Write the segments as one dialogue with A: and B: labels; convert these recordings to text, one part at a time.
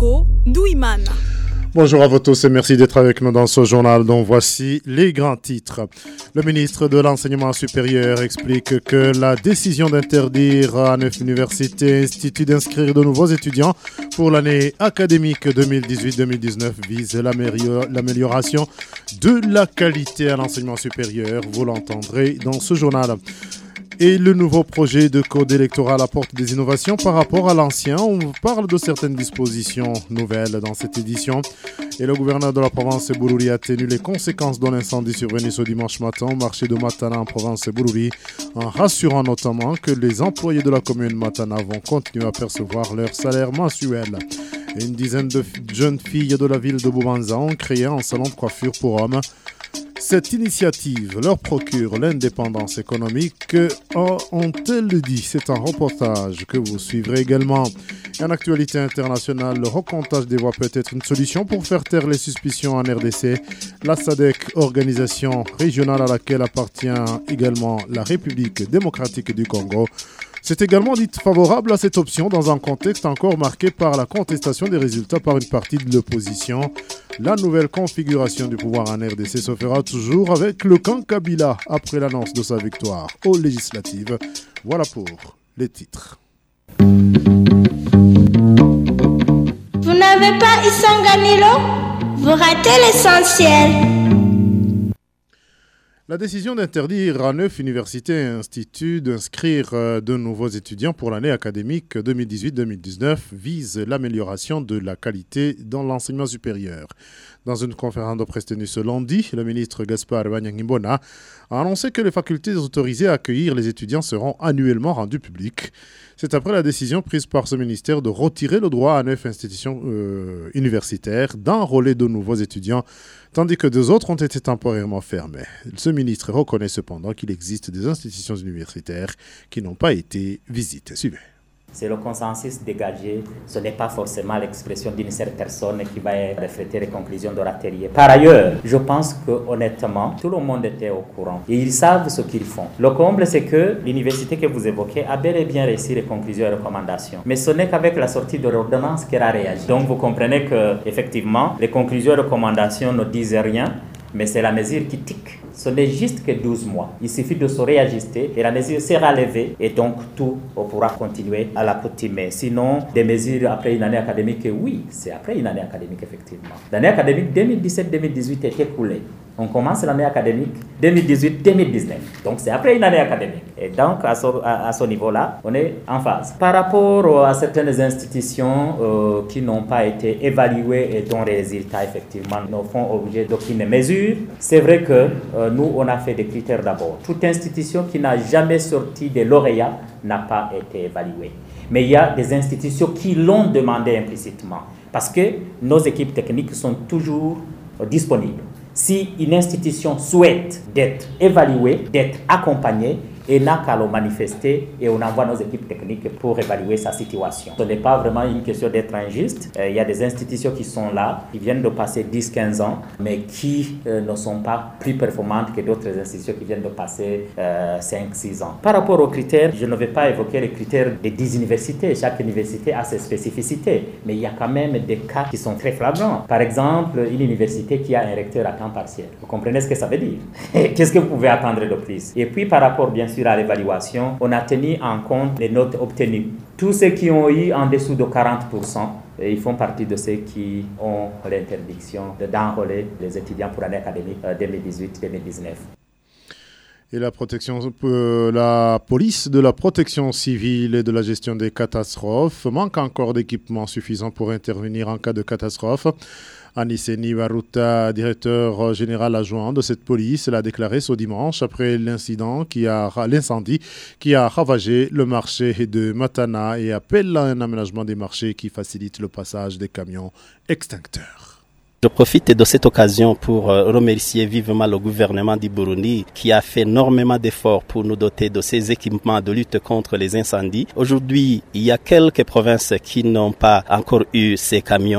A: Bosco Douimana.
B: Bonjour à vous tous et merci d'être avec nous dans ce journal dont voici les grands titres. Le ministre de l'Enseignement supérieur explique que la décision d'interdire à 9 universités et instituts d'inscrire de nouveaux étudiants pour l'année académique 2018-2019 vise l'amélioration de la qualité à l'enseignement supérieur. Vous l'entendrez dans ce journal. Et le nouveau projet de code électoral apporte des innovations par rapport à l'ancien. On parle de certaines dispositions nouvelles dans cette édition. Et le gouverneur de la province Bururi a tenu les conséquences de l'incendie survenu ce dimanche matin au marché de Matana en province Bururi, en rassurant notamment que les employés de la commune Matana vont continuer à percevoir leur salaire mensuel. Et une dizaine de jeunes filles de la ville de Boubanza ont créé un salon de coiffure pour hommes. Cette initiative leur procure l'indépendance économique, ont-elles dit. C'est un reportage que vous suivrez également. Et en actualité internationale, le recomptage des voix peut être une solution pour faire taire les suspicions en RDC. La SADC, organisation régionale à laquelle appartient également la République démocratique du Congo, c'est également dit favorable à cette option dans un contexte encore marqué par la contestation des résultats par une partie de l'opposition. La nouvelle configuration du pouvoir en RDC se fera toujours avec le camp Kabila après l'annonce de sa victoire aux législatives. Voilà pour les titres.
C: Vous n'avez pas Isanganilo? Vous ratez l'essentiel.
B: La décision d'interdire à 9 universités et instituts d'inscrire de nouveaux étudiants pour l'année académique 2018-2019 vise l'amélioration de la qualité dans l'enseignement supérieur. Dans une conférence de presse tenue ce lundi, le ministre Gaspard Banyangimbona a annoncé que les facultés autorisées à accueillir les étudiants seront annuellement rendues publiques. C'est après la décision prise par ce ministère de retirer le droit à 9 institutions universitaires d'enrôler de nouveaux étudiants, tandis que 2 autres ont été temporairement fermées. Ce ministre reconnaît cependant qu'il existe des institutions universitaires qui n'ont pas été visitées. Suivez.
D: C'est le consensus dégagé, ce n'est pas forcément l'expression d'une seule personne qui va refléter les conclusions de l'atelier. Par ailleurs, je pense que honnêtement, tout le monde était au courant et ils savent ce qu'ils font. Le comble, c'est que l'université que vous évoquez a bel et bien réussi les conclusions et recommandations. Mais ce n'est qu'avec la sortie de l'ordonnance qu'elle a réagi. Donc vous comprenez que effectivement, les conclusions et recommandations ne disent rien, mais c'est la mesure qui tique. Ce n'est juste que 12 mois. Il suffit de se réajuster et la mesure sera levée et donc tout pourra continuer à l'accoutumée. Sinon, des mesures après une année académique, oui, c'est après une année académique effectivement. L'année académique 2017-2018 est écoulée. On commence l'année académique 2018-2019. Donc c'est après une année académique. Et donc à ce niveau-là, on est en phase. Par rapport à certaines institutions qui n'ont pas été évaluées et dont les résultats effectivement ne font objet d'aucune mesure, c'est vrai que nous, on a fait des critères d'abord. Toute institution qui n'a jamais sorti des lauréats n'a pas été évaluée. Mais il y a des institutions qui l'ont demandé implicitement parce que nos équipes techniques sont toujours disponibles. Si une institution souhaite d'être évaluée, d'être accompagnée, et n'a qu'à le manifester et on envoie nos équipes techniques pour évaluer sa situation. Ce n'est pas vraiment une question d'être injuste. Il y a des institutions qui sont là, qui viennent de passer 10-15 ans, mais qui ne sont pas plus performantes que d'autres institutions qui viennent de passer 5-6 ans. Par rapport aux critères, je ne vais pas évoquer les critères des 10 universités. Chaque université a ses spécificités, mais il y a quand même des cas qui sont très flagrants. Par exemple, une université qui a un recteur à temps partiel. Vous comprenez ce que ça veut dire? Qu'est-ce que vous pouvez attendre de plus? Et puis par rapport, bien sûr, à l'évaluation, on a tenu en compte les notes obtenues. Tous ceux qui ont eu en dessous de 40%, ils font partie de ceux qui ont l'interdiction d'enrôler les étudiants pour l'année académique 2018-2019.
B: Et la police de la protection civile et de la gestion des catastrophes manque encore d'équipements suffisants pour intervenir en cas de catastrophe. Aniseni Baruta, directeur général adjoint de cette police, l'a déclaré ce dimanche après l'incendie qui a ravagé le marché de Matana et appelle à un aménagement des marchés qui facilite le passage des camions extincteurs.
E: Je profite de cette occasion pour remercier vivement le gouvernement du Burundi qui a fait énormément d'efforts pour nous doter de ces équipements de lutte contre les incendies. Aujourd'hui, il y a quelques provinces qui n'ont pas encore eu ces camions,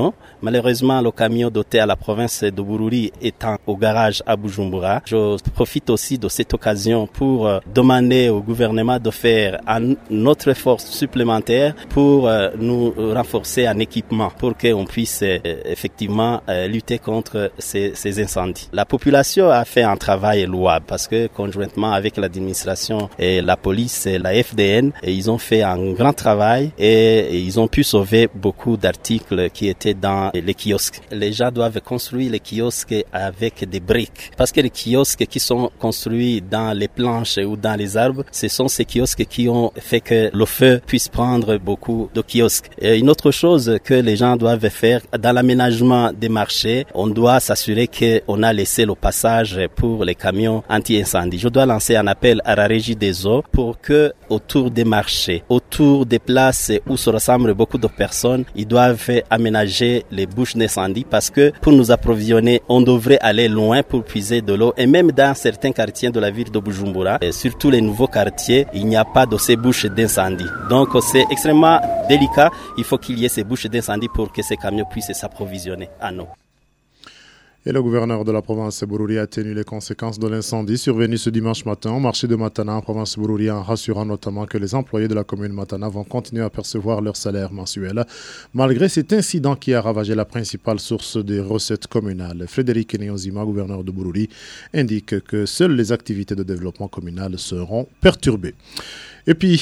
E: Malheureusement, le camion doté à la province de Bururi étant au garage à Bujumbura, je profite aussi de cette occasion pour demander au gouvernement de faire un autre force supplémentaire pour nous renforcer en équipement pour qu'on puisse effectivement lutter contre ces incendies. La population a fait un travail louable parce que conjointement avec l'administration et la police et la FDN, ils ont fait un grand travail et ils ont pu sauver beaucoup d'articles qui étaient dans les kiosques. Les gens doivent construire les kiosques avec des briques parce que les kiosques qui sont construits dans les planches ou dans les arbres, ce sont ces kiosques qui ont fait que le feu puisse prendre beaucoup de kiosques. Et une autre chose que les gens doivent faire dans l'aménagement des marchés, on doit s'assurer qu'on a laissé le passage pour les camions anti-incendie. Je dois lancer un appel à la régie des eaux pour que autour des marchés, autour des places où se rassemblent beaucoup de personnes, ils doivent aménager les bouches d'incendie parce que pour nous approvisionner, on devrait aller loin pour puiser de l'eau et même dans certains quartiers de la ville de Bujumbura, et surtout les nouveaux quartiers, il n'y a pas de ces bouches d'incendie. Donc c'est extrêmement délicat, il faut qu'il y ait ces bouches d'incendie pour que ces camions puissent s'approvisionner en eau.
B: Et le gouverneur de la province Bururi a tenu les conséquences de l'incendie survenu ce dimanche matin au marché de Matana en province Bururi en rassurant notamment que les employés de la commune Matana vont continuer à percevoir leur salaire mensuel malgré cet incident qui a ravagé la principale source des recettes communales. Frédéric Neozima, gouverneur de Bururi, indique que seules les activités de développement communal seront perturbées. Et puis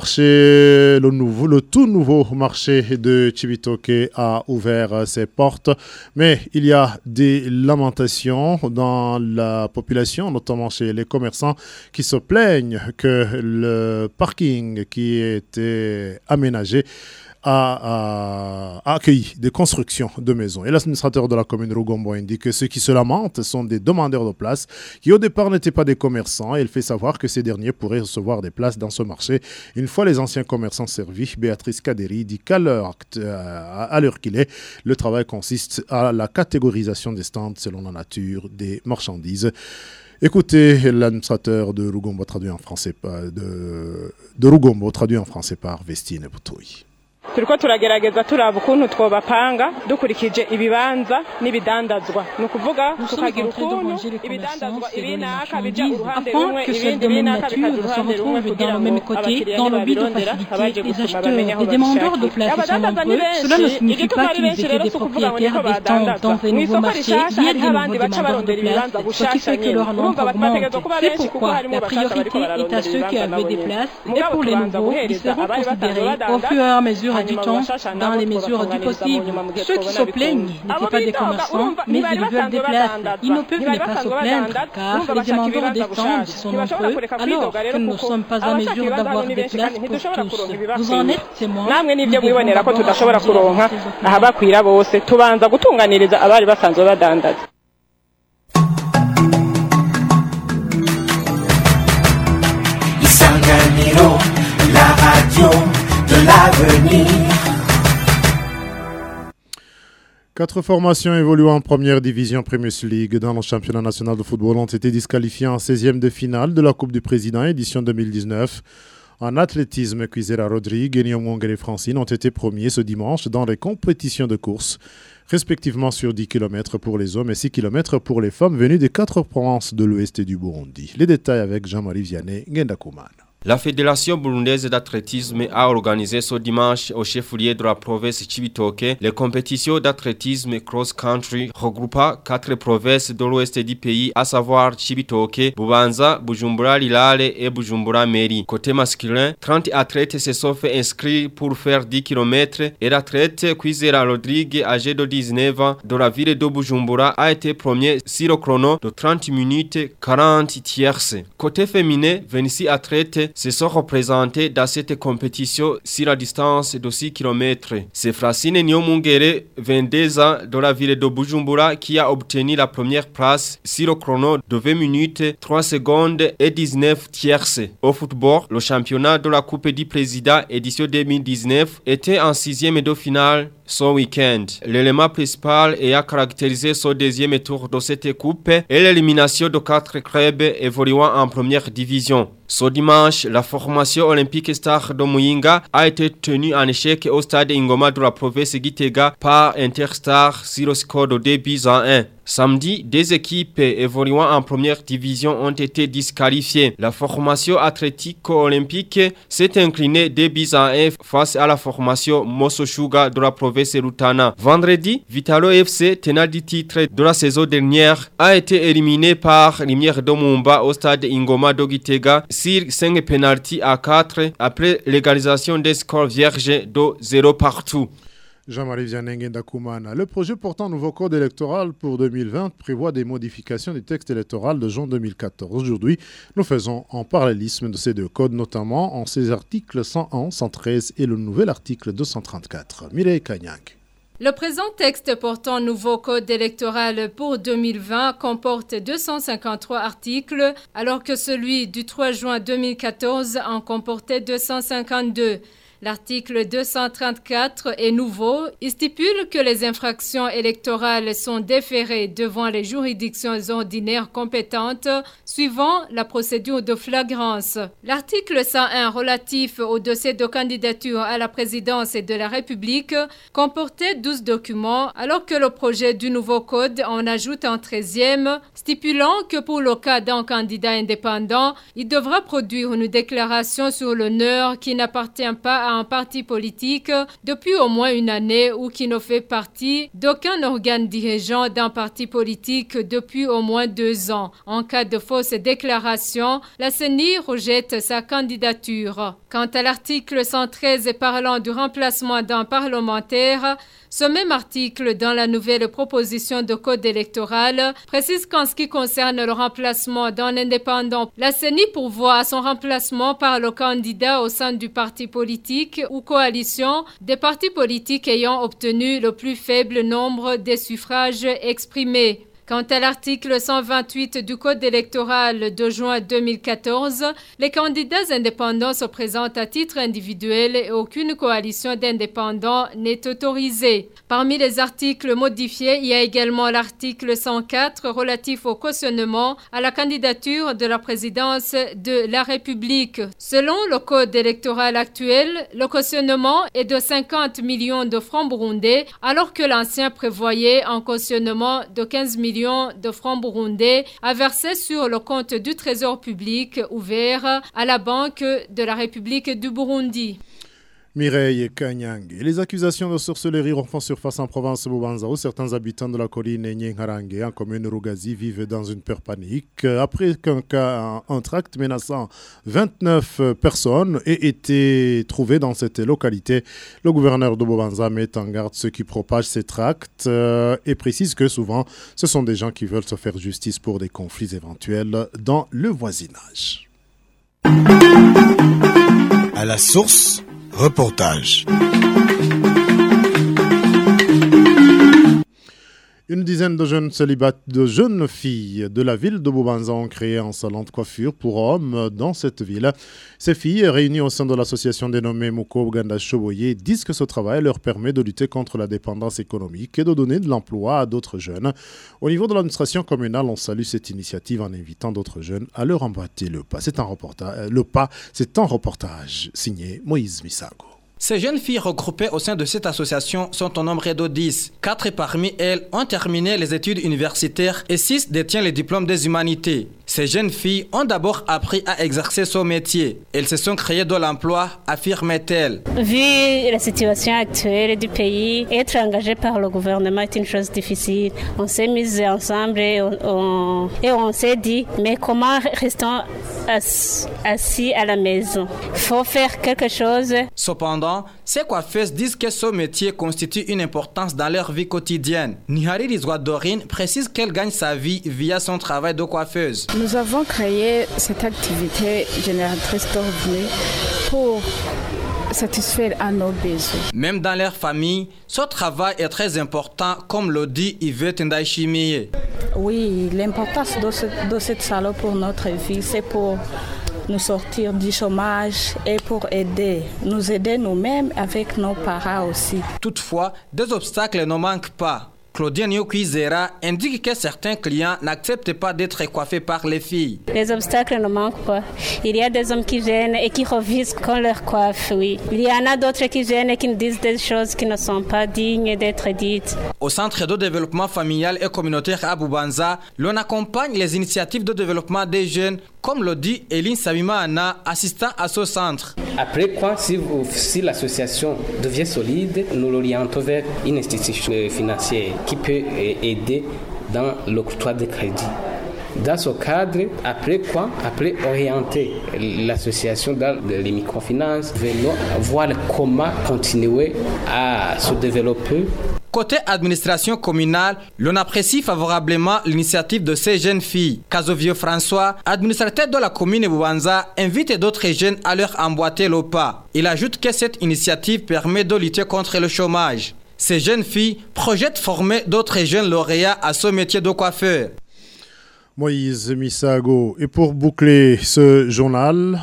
B: le tout nouveau marché de Cibitoke a ouvert ses portes, mais il y a des lamentations dans la population, notamment chez les commerçants, qui se plaignent que le parking qui était aménagé a accueilli des constructions de maisons. Et l'administrateur de la commune Rugombo indique que ceux qui se lamentent sont des demandeurs de places qui au départ n'étaient pas des commerçants. Et il fait savoir que ces derniers pourraient recevoir des places dans ce marché. Une fois les anciens commerçants servis, Béatrice Kaderi dit qu'à l'heure qu'il est, le travail consiste à la catégorisation des stands selon la nature des marchandises. Écoutez l'administrateur de Rugombo traduit en français par Vestine Butoyi.
A: turiko turagerageza turaba ukuntu twobapanga dukurikije ibibanza n'ibidandazwa nukuvuga tukagira ukuntu ibidandazwa ibinaka bija uruhande rumwe ibindi binaka bikaja uruhande rumwe kugira ngo abakiriya babirondera abaje gusoma bamenye aho bashaka abadandaza ni benshi cela ne signifie pas qu'ils étaient des propriétaires des stands dans les nouveaux marchés il y a des nouveaux demandeurs de places ce qui fait que leur nombre augmente c'est pourquoi la priorité est à ceux qui avaient des places et pour les nouveaux ils seront considérés au fur et à mesure du temps, dans les mesures du possible. Ceux qui se plaignent n'étaient pas des commerçants, mais ils veulent des places. Ils ne peuvent pas se plaindre, car les demandeurs des stands sont nombreux, alors que nous ne sommes pas en mesure d'avoir des places pour tous. Vous en êtes témoins.
F: Isanganiro, la radio de l'avenir.
B: 4 formations évoluant en première division Premier League dans le championnat national de football ont été disqualifiées en 16e de finale de la Coupe du Président édition 2019. En athlétisme, Kwizera Rodrigue et Nyamwongere Francine ont été premiers ce dimanche dans les compétitions de course, respectivement sur 10 km pour les hommes et 6 km pour les femmes venues des 4 provinces de l'ouest et du Burundi. Les détails avec Jean-Marie Vianney Ngendakuman.
G: La Fédération burundaise d'athlétisme a organisé ce dimanche au chef-lieu de la province Cibitoke les compétitions d'athlétisme cross-country regroupant 4 provinces de l'ouest du pays, à savoir Cibitoke, Bubanza, Bujumbura Lilale et Bujumbura Meri. Côté masculin, 30 athlètes se sont fait inscrire pour faire 10 km et l'athlète Kwizera Rodrigue, âgé de 19 ans, de la ville de Bujumbura, a été premier sur le chrono de 30 minutes 40 tierces. Côté féminin, 26 athlètes se sont représentés dans cette compétition sur la distance de 6 km. C'est Francine Nyomungere, 22 ans, de la ville de Bujumbura, qui a obtenu la première place sur le chrono de 20 minutes, 3 secondes et 19 tierces. Au football, le championnat de la Coupe du Président édition 2019 était en 6e de finale ce week-end. L'élément principal ayant caractérisé ce deuxième tour de cette coupe est l'élimination de 4 clubs évoluant en première division. Ce dimanche, la formation olympique Star de Muyinga a été tenue en échec au stade Ingoma de la province Gitega par Interstar sur le score de 2-1. Samedi, 2 équipes évoluant en première division ont été disqualifiées. La formation athlético-olympique s'est inclinée 2-1 face à la formation Mososhuga de la province Rutana. Vendredi, Vitalo FC, tenant du titre de la saison dernière, a été éliminé par Lumière de Mumba au stade Ingoma de Gitega sur 5 pénaltys à 4 après l'égalisation des scores vierges de 0 partout.
B: Jean-Marie Vianney Ndakoumana. Le projet portant un nouveau code électoral pour 2020 prévoit des modifications du texte électoral de juin 2014. Aujourd'hui, nous faisons un parallélisme de ces deux codes, notamment en ses articles 101, 113 et le nouvel article 234. Mireille Kanyang.
H: Le présent texte portant nouveau code électoral pour 2020 comporte 253 articles, alors que celui du 3 juin 2014 en comportait 252. L'article 234 est nouveau. Il stipule que les infractions électorales sont déférées devant les juridictions ordinaires compétentes suivant la procédure de flagrance. L'article 101 relatif au dossier de candidature à la présidence de la République comportait 12 documents, alors que le projet du nouveau code en ajoute un 13e, stipulant que pour le cas d'un candidat indépendant, il devra produire une déclaration sur l'honneur qui n'appartient pas à un parti politique depuis au moins une année ou qui ne fait partie d'aucun organe dirigeant d'un parti politique depuis au moins 2 ans. En cas de fausse déclaration, la CENI rejette sa candidature. Quant à l'article 113 parlant du remplacement d'un parlementaire, ce même article dans la nouvelle proposition de code électoral précise qu'en ce qui concerne le remplacement d'un indépendant, la CENI pourvoit à son remplacement par le candidat au sein du parti politique ou coalition des partis politiques ayant obtenu le plus faible nombre des suffrages exprimés. Quant à l'article 128 du Code électoral de juin 2014, les candidats indépendants se présentent à titre individuel et aucune coalition d'indépendants n'est autorisée. Parmi les articles modifiés, il y a également l'article 104 relatif au cautionnement à la candidature de la présidence de la République. Selon le Code électoral actuel, le cautionnement est de 50 millions de francs burundais, alors que l'ancien prévoyait un cautionnement de 15 millions de francs burundais à verser sur le compte du Trésor public ouvert à la Banque de la République du Burundi.
B: Mireille Kanyang. Les accusations de sorcellerie refont surface en province Bubanza où certains habitants de la colline Nyengarange en commune Rugazi vivent dans une peur panique après qu'un tract menaçant 29 personnes ait été trouvé dans cette localité. Le gouverneur de Bubanza met en garde ceux qui propagent ces tracts et précise que souvent ce sont des gens qui veulent se faire justice pour des conflits éventuels dans le voisinage.
I: À la source, reportage.
B: Une dizaine de jeunes filles de la ville de Bubanza ont créé un salon de coiffure pour hommes dans cette ville. Ces filles, réunies au sein de l'association dénommée Muko Uganda Shoboye, disent que ce travail leur permet de lutter contre la dépendance économique et de donner de l'emploi à d'autres jeunes. Au niveau de l'administration communale, on salue cette initiative en invitant d'autres jeunes à leur emboîter le pas. C'est un reportage signé Moïse Misago.
J: Ces jeunes filles regroupées au sein de cette association sont au nombre de 10. 4 parmi elles ont terminé les études universitaires et 6 détiennent le diplôme des humanités. Ces jeunes filles ont d'abord appris à exercer ce métier. Elles se sont créées de l'emploi, affirme-t-elle.
K: Vu la situation actuelle du pays, être engagé par le gouvernement est une chose difficile. On s'est mis ensemble et on s'est dit, mais comment restons assis à la maison? Il faut faire quelque chose.
J: Cependant, ces coiffeuses disent que ce métier constitue une importance dans leur vie quotidienne. Nihari Rizwadorine précise qu'elle gagne sa vie via son travail de coiffeuse.
L: Nous avons créé cette activité génératrice de revenus pour satisfaire à nos besoins.
J: Même dans leur famille, ce travail est très important, comme le dit Yvette Ndaishimiye.
L: Oui, l'importance de cette salon pour notre vie, c'est pour nous sortir du chômage et pour nous aider nous-mêmes avec nos parents aussi.
J: Toutefois, des obstacles ne manquent pas. Claudine Nyokwizera indique que certains clients n'acceptent pas d'être coiffés par les filles.
K: Les obstacles ne manquent pas. Il y a des hommes qui viennent et qui refusent qu'on leur coiffe, oui. Il y en a d'autres qui viennent et qui nous disent des choses qui ne sont pas dignes d'être dites.
J: Au Centre de développement familial et communautaire à Bubanza, l'on accompagne les initiatives de développement des jeunes, comme le dit Eline Sabimana, assistant à ce centre.
M: Après quoi, si l'association devient solide, nous l'orientons vers une institution financière qui peut aider dans l'octroi de crédit. Dans ce cadre, après orienter l'association dans les microfinances, venons voir comment continuer à se développer.
J: Côté administration communale, l'on apprécie favorablement l'initiative de ces jeunes filles. Kazovio François, administrateur de la commune Bubanza, invite d'autres jeunes à leur emboîter le pas. Il ajoute que cette initiative permet de lutter contre le chômage. Ces jeunes filles projettent former d'autres jeunes lauréats à ce métier de coiffeur.
B: Moïse Misago. Et pour boucler ce journal,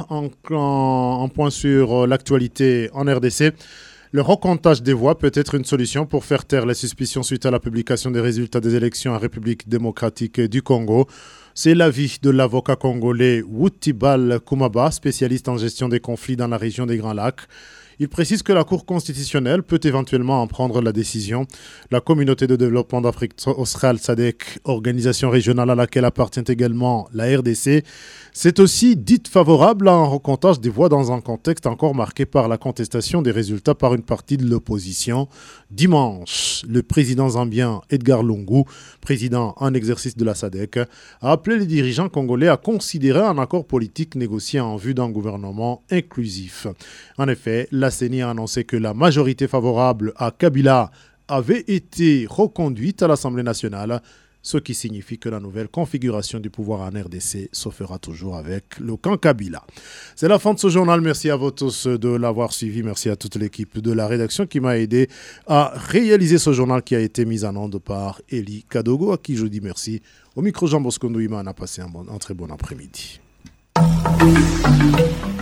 B: en point sur l'actualité en RDC, le recomptage des voix peut être une solution pour faire taire les suspicions suite à la publication des résultats des élections en République démocratique du Congo. C'est l'avis de l'avocat congolais Woutibal Kumaba, spécialiste en gestion des conflits dans la région des Grands Lacs. Il précise que la Cour constitutionnelle peut éventuellement en prendre la décision. La communauté de développement d'Afrique australe, SADC, organisation régionale à laquelle appartient également la RDC, s'est aussi dite favorable à un recomptage des voix dans un contexte encore marqué par la contestation des résultats par une partie de l'opposition. Dimanche, le président zambien Edgar Lungu, président en exercice de la SADC, a appelé les dirigeants congolais à considérer un accord politique négocié en vue d'un gouvernement inclusif. En effet, la CENI a annoncé que la majorité favorable à Kabila avait été reconduite à l'Assemblée nationale, ce qui signifie que la nouvelle configuration du pouvoir en RDC se fera toujours avec le camp Kabila. C'est la fin de ce journal. Merci à vous tous de l'avoir suivi. Merci à toute l'équipe de la rédaction qui m'a aidé à réaliser ce journal qui a été mis en onde par Eli Kadogo, à qui je dis merci. Au micro, Jean Bosco Ndouima a passé un très bon après-midi.